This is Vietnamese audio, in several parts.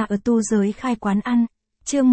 ở tu giới khai quán ăn. Chương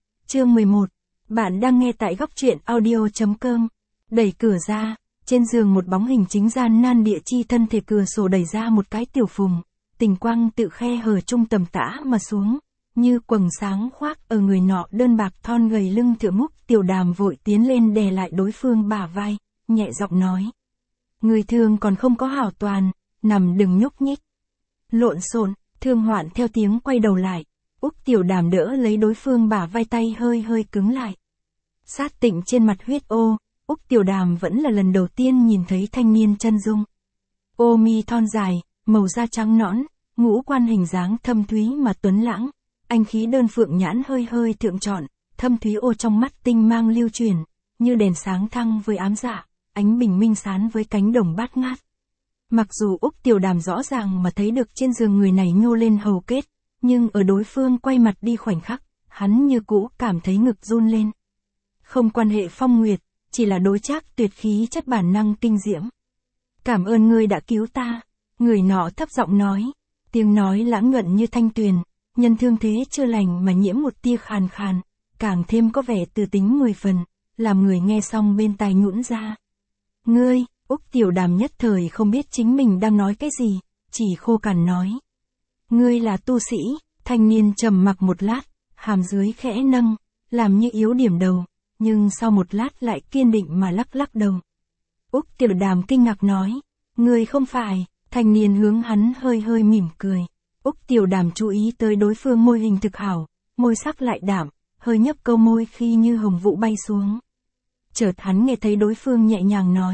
11. Bạn đang nghe tại góc truyện audio.com. Đẩy cửa ra, trên giường một bóng hình chính gian nan địa chi thân thể cửa sổ đẩy ra một cái tiểu phùng, tình quang tự khe hở trung tầm tã mà xuống, như quầng sáng khoác ở người nọ đơn bạc thon gầy lưng thượng Úc Tiểu Đàm vội tiến lên đè lại đối phương bả vai, nhẹ giọng nói. Người thương còn không có hảo toàn, nằm đừng nhúc nhích. Lộn xộn, Thương Hoạn theo tiếng quay đầu lại, Úc Tiểu Đàm đỡ lấy đối phương bả vai, tay hơi hơi cứng lại. Sát tịnh trên mặt huyết ô, Úc Tiểu Đàm vẫn là lần đầu tiên nhìn thấy thanh niên chân dung. Ô mi thon dài, màu da trắng nõn, ngũ quan hình dáng thâm thúy mà tuấn lãng, anh khí đơn phượng nhãn hơi hơi thượng trọn, thâm thúy ô trong mắt tinh mang lưu truyền, như đèn sáng thăng với ám dạ, ánh bình minh sán với cánh đồng bát ngát. Mặc dù Úc Tiểu Đàm rõ ràng mà thấy được trên giường người này nhô lên hầu kết, nhưng ở đối phương quay mặt đi khoảnh khắc, hắn như cũ cảm thấy ngực run lên. Không quan hệ phong nguyệt, chỉ là đối trác tuyệt khí chất bản năng kinh diễm. Cảm ơn ngươi đã cứu ta, người nọ thấp giọng nói, tiếng nói lãng nhuận như thanh tuyền, nhân thương thế chưa lành mà nhiễm một tia khàn khàn, càng thêm có vẻ từ tính 10 phần, làm người nghe xong bên tai nhũn ra. Ngươi, Úc Tiểu Đàm nhất thời không biết chính mình đang nói cái gì, chỉ khô cằn nói. Ngươi là tu sĩ, thanh niên trầm mặc một lát, hàm dưới khẽ nâng, làm như yếu điểm đầu, nhưng sau một lát lại kiên định mà lắc lắc đầu. Úc Tiểu Đàm kinh ngạc nói, ngươi không phải, thanh niên hướng hắn hơi hơi mỉm cười. Úc Tiểu Đàm chú ý tới đối phương môi hình thực hảo, môi sắc lại đạm, hơi nhấp câu môi khi như hồng vũ bay xuống. Chợt hắn nghe thấy đối phương nhẹ nhàng nói,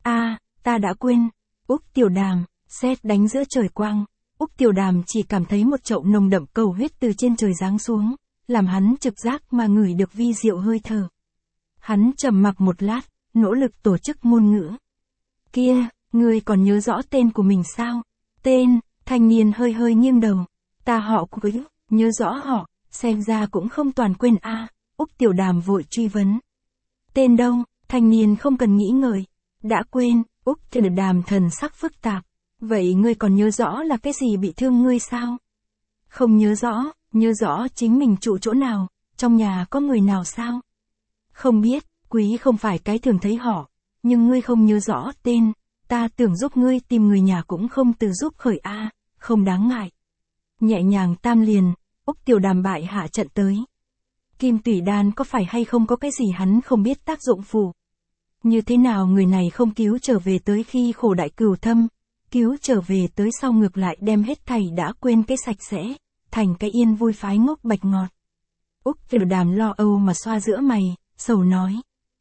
ta đã quên. Úc Tiểu Đàm, sét đánh giữa trời quang, Úc Tiểu Đàm chỉ cảm thấy một chậu nồng đậm cầu huyết từ trên trời giáng xuống, làm hắn trực giác mà ngửi được vi diệu hơi thở. Hắn trầm mặc một lát, nỗ lực tổ chức ngôn ngữ. Kia, ngươi còn nhớ rõ tên của mình sao? Tên, thanh niên hơi hơi nghiêng đầu. Ta họ Quý, nhớ rõ họ, xem ra cũng không toàn quên Úc Tiểu Đàm vội truy vấn. Tên đâu? Thanh niên không cần nghĩ ngợi. Đã quên, Úc Tiểu Đàm thần sắc phức tạp. Vậy ngươi còn nhớ rõ là cái gì bị thương ngươi sao? Không nhớ rõ chính mình trụ chỗ nào, trong nhà có người nào sao? Không biết, Quý không phải cái thường thấy họ, nhưng ngươi không nhớ rõ tên, ta tưởng giúp ngươi tìm người nhà cũng không từ giúp khởi không đáng ngại. Nhẹ nhàng tam liền, Úc Tiểu Đàm bại hạ trận tới. Kim tủy đan có phải hay không có cái gì hắn không biết tác dụng phụ. Như thế nào người này không cứu trở về tới khi khổ đại cửu thâm, cứu trở về tới sau ngược lại đem hết thảy đã quên cái sạch sẽ, thành cái yên vui phái ngốc bạch ngọt. Úc Tiểu Đàm lo âu mà xoa giữa mày, sầu nói.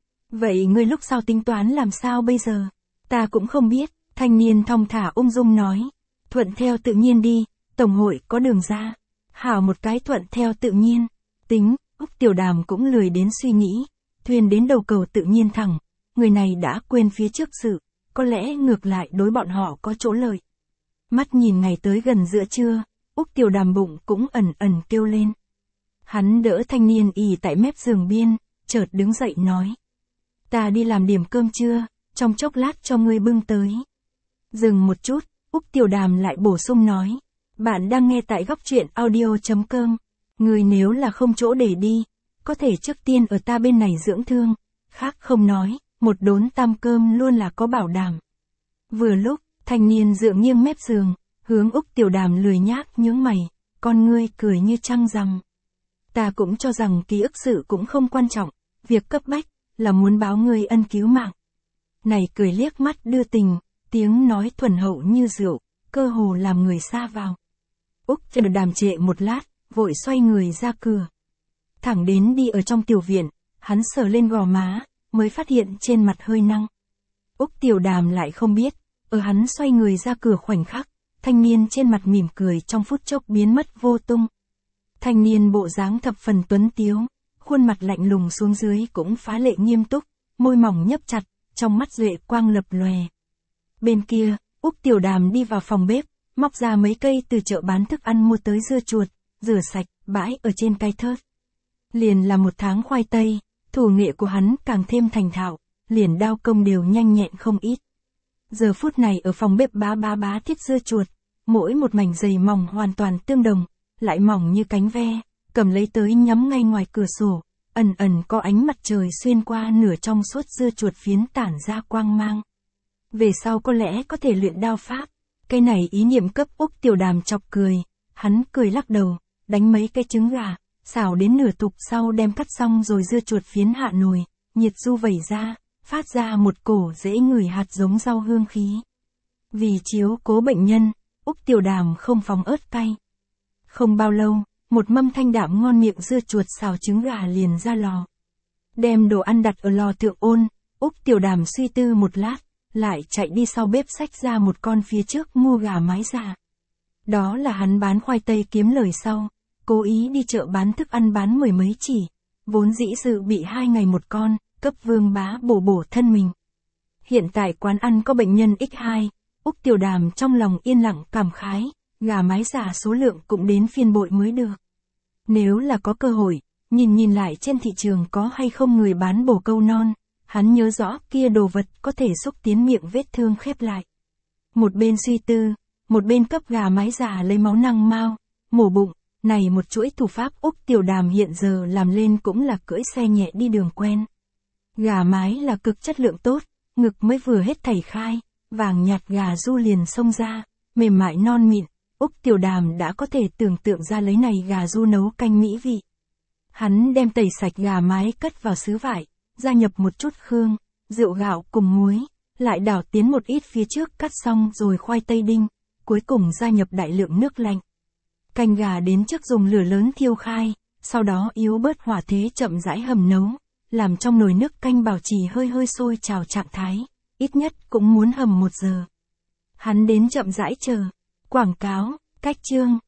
Vậy ngươi lúc sau tính toán làm sao bây giờ? Ta cũng không biết, thanh niên thong thả ung dung nói. Thuận theo tự nhiên đi, tổng hội có đường ra. Hảo một cái thuận theo tự nhiên. Tính, Úc Tiểu Đàm cũng lười đến suy nghĩ. Thuyền đến đầu cầu tự nhiên thẳng. Người này đã quên phía trước sự, có lẽ ngược lại đối bọn họ có chỗ lợi. Mắt nhìn ngày tới gần giữa trưa, Úc Tiểu Đàm bụng cũng ẩn ẩn kêu lên. Hắn đỡ thanh niên ì tại mép giường biên, chợt đứng dậy nói. Ta đi làm điểm cơm trưa, trong chốc lát cho ngươi bưng tới. Dừng một chút, Úc Tiểu Đàm lại bổ sung nói. Bạn đang nghe tại góc truyện audio.com. Ngươi nếu là không chỗ để đi, có thể trước tiên ở ta bên này dưỡng thương, khác không nói, một đốn tam cơm luôn là có bảo đảm. Vừa lúc, thanh niên dựa nghiêng mép giường, hướng Úc Tiểu Đàm lười nhác nhướng mày, con ngươi cười như trăng rằm. Ta cũng cho rằng ký ức sự cũng không quan trọng, việc cấp bách là muốn báo ngươi ân cứu mạng. Này cười liếc mắt đưa tình, tiếng nói thuần hậu như rượu, cơ hồ làm người xa vào. Úc Tiểu Đàm trệ một lát, vội xoay người ra cửa. Thẳng đến đi ở trong tiểu viện, hắn sờ lên gò má, mới phát hiện trên mặt hơi năng. Úc Tiểu Đàm lại không biết, ở hắn xoay người ra cửa khoảnh khắc, thanh niên trên mặt mỉm cười trong phút chốc biến mất vô tung. Thanh niên bộ dáng thập phần tuấn tiếu, khuôn mặt lạnh lùng xuống dưới cũng phá lệ nghiêm túc, môi mỏng nhấp chặt, trong mắt duệ quang lập lòe. Bên kia, Úc Tiểu Đàm đi vào phòng bếp, móc ra mấy cây từ chợ bán thức ăn mua tới dưa chuột, rửa sạch, bãi ở trên cái thớt. Liền là một tháng khoai tây, thủ nghệ của hắn càng thêm thành thạo, liền đao công đều nhanh nhẹn không ít. Giờ phút này ở phòng bếp bá thiết dưa chuột, mỗi một mảnh dày mỏng hoàn toàn tương đồng, lại mỏng như cánh ve, cầm lấy tới nhắm ngay ngoài cửa sổ, ẩn ẩn có ánh mặt trời xuyên qua nửa trong suốt dưa chuột phiến tản ra quang mang. Về sau có lẽ có thể luyện đao pháp, cái này ý niệm cấp Úc Tiểu Đàm chọc cười, hắn cười lắc đầu, đánh mấy cái trứng gà, xào đến nửa tục sau đem cắt xong rồi dưa chuột phiến hạ nồi, nhiệt du vẩy ra, phát ra một cổ dễ ngửi hạt giống rau hương khí. Vì chiếu cố bệnh nhân, Úc Tiểu Đàm không phóng ớt cay. Không bao lâu, một mâm thanh đạm ngon miệng dưa chuột xào trứng gà liền ra lò. Đem đồ ăn đặt ở lò thượng ôn, Úc Tiểu Đàm suy tư một lát, lại chạy đi sau bếp xách ra một con phía trước mua gà mái già. Đó là hắn bán khoai tây kiếm lời sau, cố ý đi chợ bán thức ăn bán mười mấy chỉ, vốn dĩ dự bị 2 ngày một con, cấp Vương Bá bổ thân mình. Hiện tại quán ăn có bệnh nhân X2, Úc Tiểu Đàm trong lòng yên lặng cảm khái, gà mái già số lượng cũng đến phiên bội mới được. Nếu là có cơ hội, nhìn lại trên thị trường có hay không người bán bổ câu non, hắn nhớ rõ kia đồ vật có thể xúc tiến miệng vết thương khép lại. Một bên suy tư, một bên cấp gà mái già lấy máu năng mao, mổ bụng, này một chuỗi thủ pháp Úc Tiểu Đàm hiện giờ làm lên cũng là cưỡi xe nhẹ đi đường quen. Gà mái là cực chất lượng tốt, ngực mới vừa hết thảy khai, vàng nhạt gà du liền xông ra, mềm mại non mịn, Úc Tiểu Đàm đã có thể tưởng tượng ra lấy này gà du nấu canh mỹ vị. Hắn đem tẩy sạch gà mái cất vào sứ vải, gia nhập một chút khương, rượu gạo cùng muối, lại đảo tiến một ít phía trước cắt xong rồi khoai tây đinh, cuối cùng gia nhập đại lượng nước lạnh. Canh gà đến trước dùng lửa lớn thiêu khai, sau đó yếu bớt hỏa thế chậm rãi hầm nấu, làm trong nồi nước canh bảo trì hơi sôi trào trạng thái, ít nhất cũng muốn hầm 1 giờ. Hắn đến chậm rãi chờ. Quảng cáo, cách chương.